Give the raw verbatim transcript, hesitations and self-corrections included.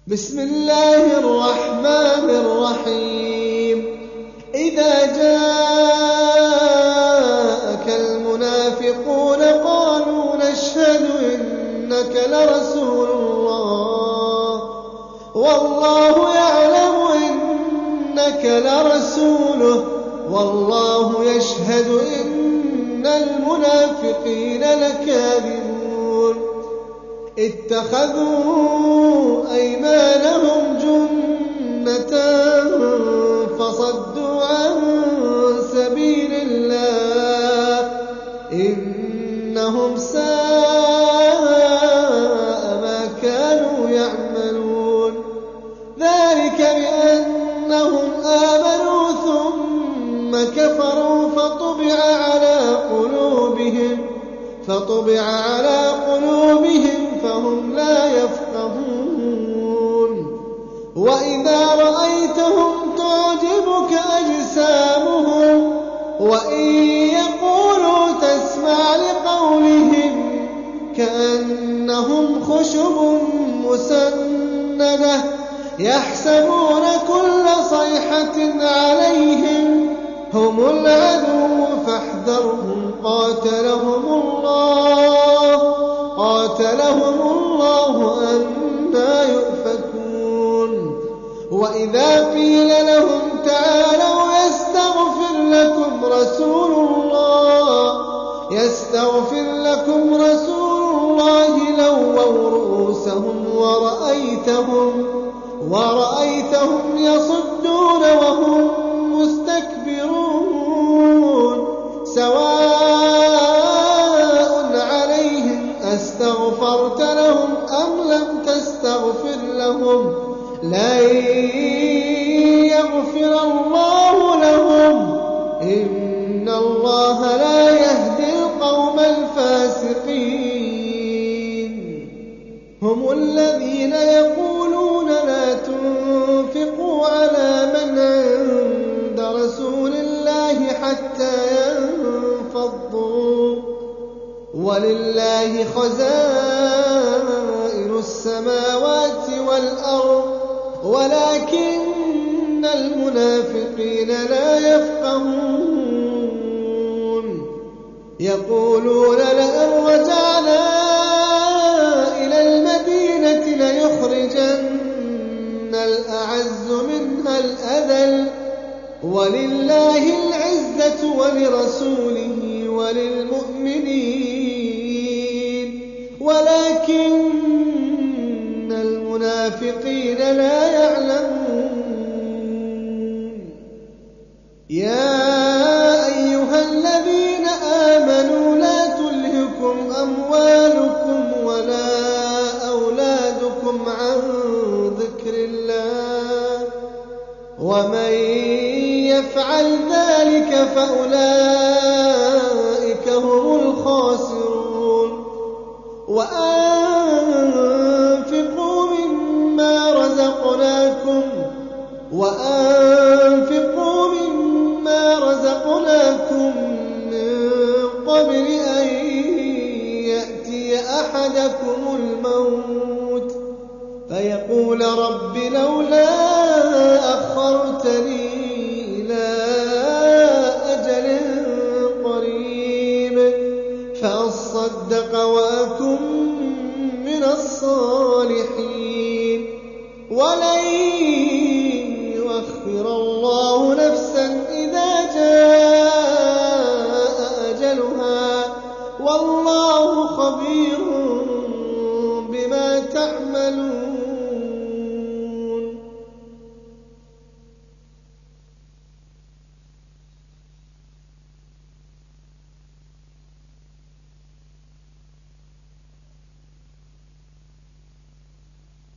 بسم الله الرحمن الرحيم إذا جاءك المنافقون قالوا نشهد إنك لرسول الله والله يعلم إنك لرسوله والله يشهد إن المنافقين لكاذبون اتخذوا أيمانهم جنة فصدوا عن سبيل الله إنهم ساء ما كانوا يعملون ذلك بأنهم آمنوا ثم كفروا فطبع على قلوبهم فطبع على قلوبهم فهم لا يفقهون وإذا رأيتهم تعجبك أجسامهم وإن يقولوا تسمع لقولهم كأنهم خشب مسندة يحسبون كل صيحة عليهم هم العدو فاحذرهم قاتلهم الله قاتلهم الله أنى يؤفكون وإذا قيل لهم تعالوا يستغفر لكم رسول الله يستغفر لكم رسول الله لووا رؤوسهم ورأيتهم ورأيتهم يصدون وهم مستكبرون سواء عليهم أستغفرت لهم أم لم تستغفر لهم لن يغفر الله لهم إن الله لا يهدي القوم الفاسقين هم الذين يقولون لا تنفقوا على من عند رسول الله حتى ينفضوا ولله خزائن السماوات والأرض ولكن المنافقين لا يفقهون يقولون لئن رجعنا إلى المدينة ليخرجن الأعز منها الأذل ولله العزة ولرسوله وللمؤمنين ولكن المنافقين لا يعلمون يا أيها الذين آمنوا لا تلهكم أموالكم ولا أولادكم عن ذكر الله ومن يفعل ذلك فأولئك هم الخاسرون وأنفقوا مما رزقناكم وأنفقوا مما رزقناكم من قبل أن يأتي أحدكم الموت فيقول رب لولا أخرتني إلى أجل قريب فأصدق وأكن من الصالحين ولن